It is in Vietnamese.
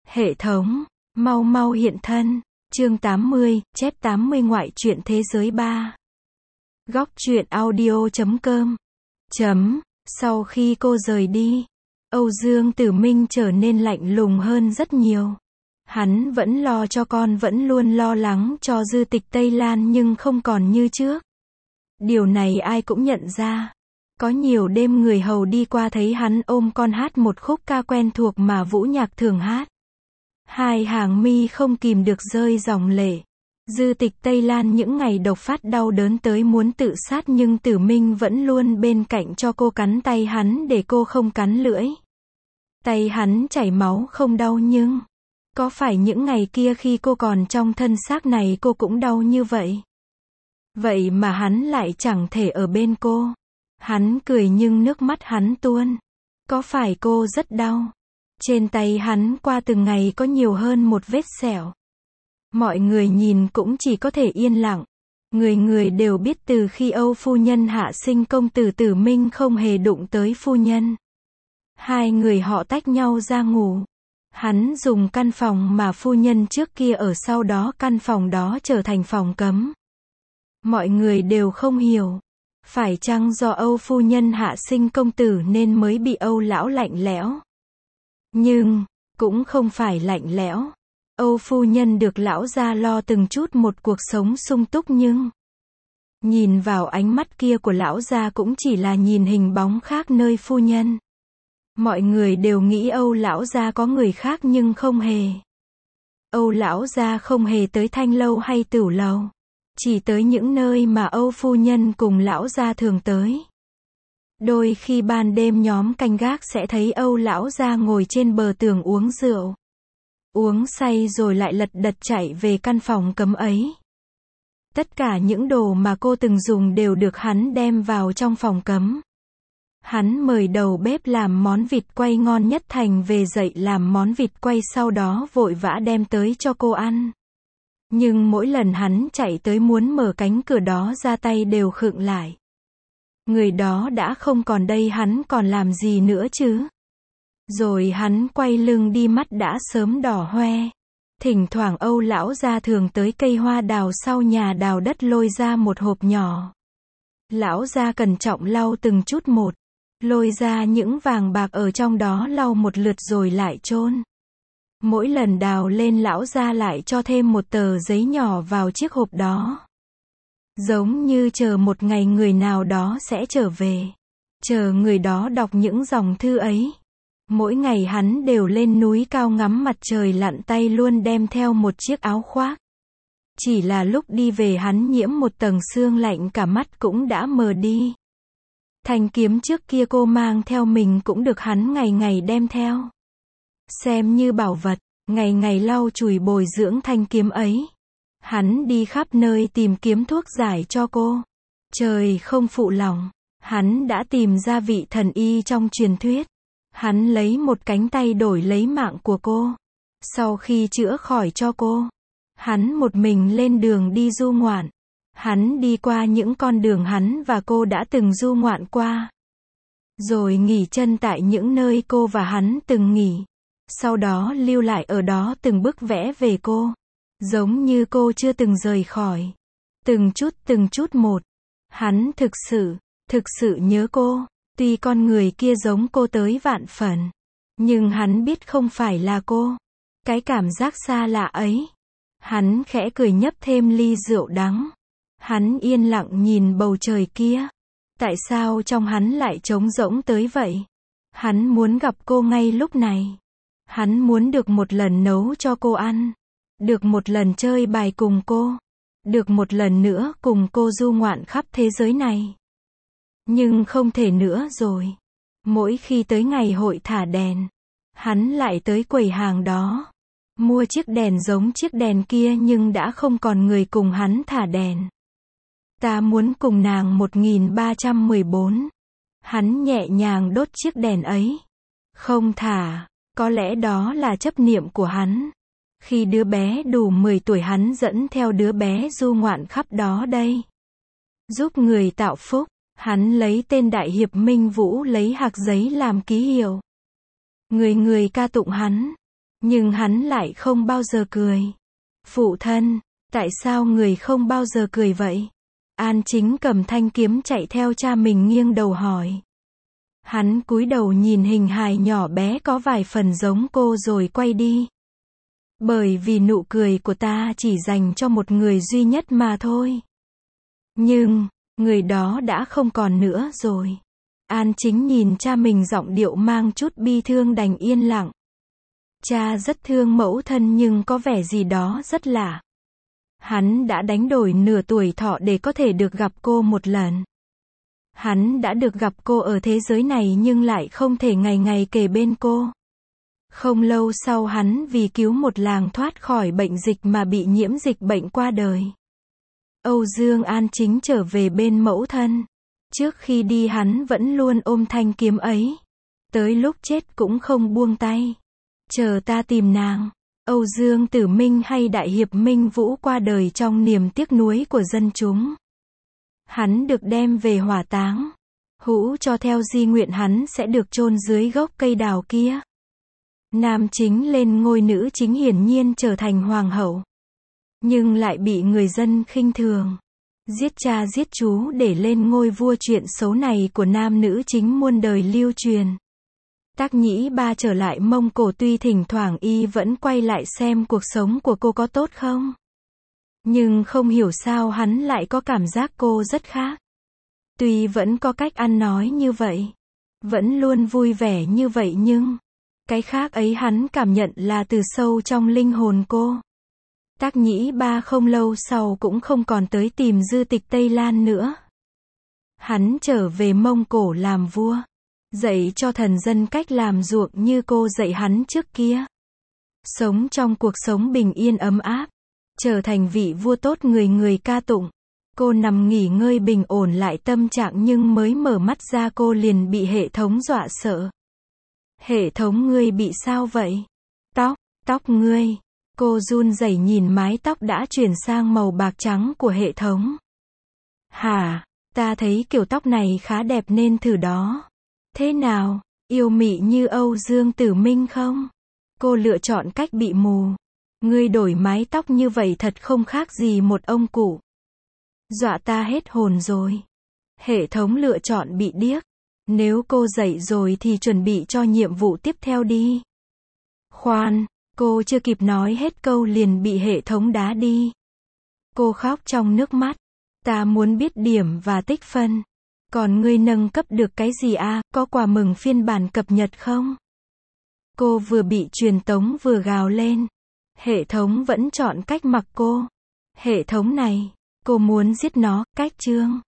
Hệ thống, mau mau hiện thân. Chương 80, chép 80 ngoại truyện thế giới 3. Góc truyện audio.com. Sau khi cô rời đi, Âu Dương Tử Minh trở nên lạnh lùng hơn rất nhiều. Hắn vẫn lo cho con, vẫn luôn lo lắng cho Dư Tịch Tây Lan nhưng không còn như trước. Điều này ai cũng nhận ra. Có nhiều đêm người hầu đi qua thấy hắn ôm con hát một khúc ca quen thuộc mà Vũ Nhạc thường hát. Hai hàng mi không kìm được rơi dòng lệ. Dư Tịch Tây Lan những ngày độc phát đau đớn tới muốn tự sát nhưng Tử Minh vẫn luôn bên cạnh cho cô cắn tay hắn để cô không cắn lưỡi. Tay hắn chảy máu không đau nhưng có phải những ngày kia khi cô còn trong thân xác này cô cũng đau như vậy? Vậy mà hắn lại chẳng thể ở bên cô. Hắn cười nhưng nước mắt hắn tuôn. Có phải cô rất đau? Trên tay hắn qua từng ngày có nhiều hơn một vết sẹo. Mọi người nhìn cũng chỉ có thể yên lặng. Người người đều biết từ khi Âu phu nhân hạ sinh công tử Tử Minh không hề đụng tới phu nhân. Hai người họ tách nhau ra ngủ. Hắn dùng căn phòng mà phu nhân trước kia ở, sau đó căn phòng đó trở thành phòng cấm. Mọi người đều không hiểu. Phải chăng do Âu phu nhân hạ sinh công tử nên mới bị Âu lão lạnh lẽo? Nhưng, cũng không phải lạnh lẽo. Âu phu nhân được lão gia lo từng chút một cuộc sống sung túc nhưng nhìn vào ánh mắt kia của lão gia cũng chỉ là nhìn hình bóng khác nơi phu nhân. Mọi người đều nghĩ Âu lão gia có người khác nhưng không hề. Âu lão gia không hề tới thanh lâu hay tửu lầu. Chỉ tới những nơi mà Âu phu nhân cùng lão gia thường tới. Đôi khi ban đêm nhóm canh gác sẽ thấy Âu lão gia ngồi trên bờ tường uống rượu. Uống say rồi lại lật đật chạy về căn phòng cấm ấy. Tất cả những đồ mà cô từng dùng đều được hắn đem vào trong phòng cấm. Hắn mời đầu bếp làm món vịt quay ngon nhất thành về dạy làm món vịt quay, sau đó vội vã đem tới cho cô ăn. Nhưng mỗi lần hắn chạy tới muốn mở cánh cửa đó ra tay đều khựng lại. Người đó đã không còn đây, hắn còn làm gì nữa chứ? Rồi hắn quay lưng đi, mắt đã sớm đỏ hoe. Thỉnh thoảng Âu lão gia thường tới cây hoa đào sau nhà đào đất lôi ra một hộp nhỏ. Lão gia cẩn trọng lau từng chút một, lôi ra những vàng bạc ở trong đó, lau một lượt rồi lại chôn. Mỗi lần đào lên lão gia lại cho thêm một tờ giấy nhỏ vào chiếc hộp đó. Giống như chờ một ngày người nào đó sẽ trở về. Chờ người đó đọc những dòng thư ấy. Mỗi ngày hắn đều lên núi cao ngắm mặt trời lặn, tay luôn đem theo một chiếc áo khoác. Chỉ là lúc đi về hắn nhiễm một tầng sương lạnh, cả mắt cũng đã mờ đi. Thanh kiếm trước kia cô mang theo mình cũng được hắn ngày ngày đem theo. Xem như bảo vật, ngày ngày lau chùi bồi dưỡng thanh kiếm ấy. Hắn đi khắp nơi tìm kiếm thuốc giải cho cô. Trời không phụ lòng, hắn đã tìm ra vị thần y trong truyền thuyết. Hắn lấy một cánh tay đổi lấy mạng của cô. Sau khi chữa khỏi cho cô, hắn một mình lên đường đi du ngoạn. Hắn đi qua những con đường hắn và cô đã từng du ngoạn qua. Rồi nghỉ chân tại những nơi cô và hắn từng nghỉ. Sau đó lưu lại ở đó từng bức vẽ về cô. Giống như cô chưa từng rời khỏi. Từng chút một. Hắn thực sự nhớ cô. Tuy con người kia giống cô tới vạn phần. Nhưng hắn biết không phải là cô. Cái cảm giác xa lạ ấy. Hắn khẽ cười nhấp thêm ly rượu đắng. Hắn yên lặng nhìn bầu trời kia. Tại sao trong hắn lại trống rỗng tới vậy? Hắn muốn gặp cô ngay lúc này. Hắn muốn được một lần nấu cho cô ăn. Được một lần chơi bài cùng cô. Được một lần nữa cùng cô du ngoạn khắp thế giới này. Nhưng không thể nữa rồi. Mỗi khi tới ngày hội thả đèn, hắn lại tới quầy hàng đó. Mua chiếc đèn giống chiếc đèn kia nhưng đã không còn người cùng hắn thả đèn. Ta muốn cùng nàng 1314. Hắn nhẹ nhàng đốt chiếc đèn ấy. Không thả, có lẽ đó là chấp niệm của hắn. Khi đứa bé đủ 10 tuổi hắn dẫn theo đứa bé du ngoạn khắp đó đây. Giúp người tạo phúc. Hắn lấy tên Đại Hiệp Minh Vũ lấy hạc giấy làm ký hiệu. Người người ca tụng hắn. Nhưng hắn lại không bao giờ cười. Phụ thân, tại sao người không bao giờ cười vậy? An Chính cầm thanh kiếm chạy theo cha mình nghiêng đầu hỏi. Hắn cúi đầu nhìn hình hài nhỏ bé có vài phần giống cô rồi quay đi. Bởi vì nụ cười của ta chỉ dành cho một người duy nhất mà thôi. Nhưng, người đó đã không còn nữa rồi. An Chính nhìn cha mình giọng điệu mang chút bi thương đành yên lặng. Cha rất thương mẫu thân nhưng có vẻ gì đó rất lạ. Hắn đã đánh đổi nửa tuổi thọ để có thể được gặp cô một lần. Hắn đã được gặp cô ở thế giới này nhưng lại không thể ngày ngày kề bên cô. Không lâu sau hắn vì cứu một làng thoát khỏi bệnh dịch mà bị nhiễm dịch bệnh qua đời. Âu Dương An Chính trở về bên mẫu thân. Trước khi đi hắn vẫn luôn ôm thanh kiếm ấy. Tới lúc chết cũng không buông tay. Chờ ta tìm nàng. Âu Dương Tử Minh hay Đại Hiệp Minh Vũ qua đời trong niềm tiếc nuối của dân chúng. Hắn được đem về hỏa táng. Hữu cho theo di nguyện hắn sẽ được chôn dưới gốc cây đào kia. Nam chính lên ngôi, nữ chính hiển nhiên trở thành hoàng hậu. Nhưng lại bị người dân khinh thường. Giết cha giết chú để lên ngôi vua, chuyện xấu này của nam nữ chính muôn đời lưu truyền. Tác Nhĩ Ba trở lại Mông Cổ, tuy thỉnh thoảng y vẫn quay lại xem cuộc sống của cô có tốt không. Nhưng không hiểu sao hắn lại có cảm giác cô rất khác. Tuy vẫn có cách ăn nói như vậy, vẫn luôn vui vẻ như vậy nhưng cái khác ấy hắn cảm nhận là từ sâu trong linh hồn cô. Tác Nhĩ Ba không lâu sau cũng không còn tới tìm dư tịch Tây Lan nữa. Hắn trở về Mông Cổ làm vua, dạy cho thần dân cách làm ruộng như cô dạy hắn trước kia. Sống trong cuộc sống bình yên ấm áp, trở thành vị vua tốt người người ca tụng. Cô nằm nghỉ ngơi bình ổn lại tâm trạng nhưng mới mở mắt ra cô liền bị hệ thống dọa sợ. Hệ thống, ngươi bị sao vậy? Tóc ngươi. Cô run rẩy nhìn mái tóc đã chuyển sang màu bạc trắng của hệ thống. Hả, ta thấy kiểu tóc này khá đẹp nên thử đó. Thế nào, yêu mị như Âu Dương Tử Minh không? Cô lựa chọn cách bị mù. Ngươi đổi mái tóc như vậy thật không khác gì một ông cụ. Dọa ta hết hồn rồi. Hệ thống lựa chọn bị điếc. Nếu cô dậy rồi thì chuẩn bị cho nhiệm vụ tiếp theo đi. Khoan, cô chưa kịp nói hết câu liền bị hệ thống đá đi. Cô khóc trong nước mắt. Ta muốn biết điểm và tích phân. Còn ngươi nâng cấp được cái gì à, có quà mừng phiên bản cập nhật không? Cô vừa bị truyền tống vừa gào lên. Hệ thống vẫn chọn cách mặc cô. Hệ thống này, cô muốn giết nó, cách chương.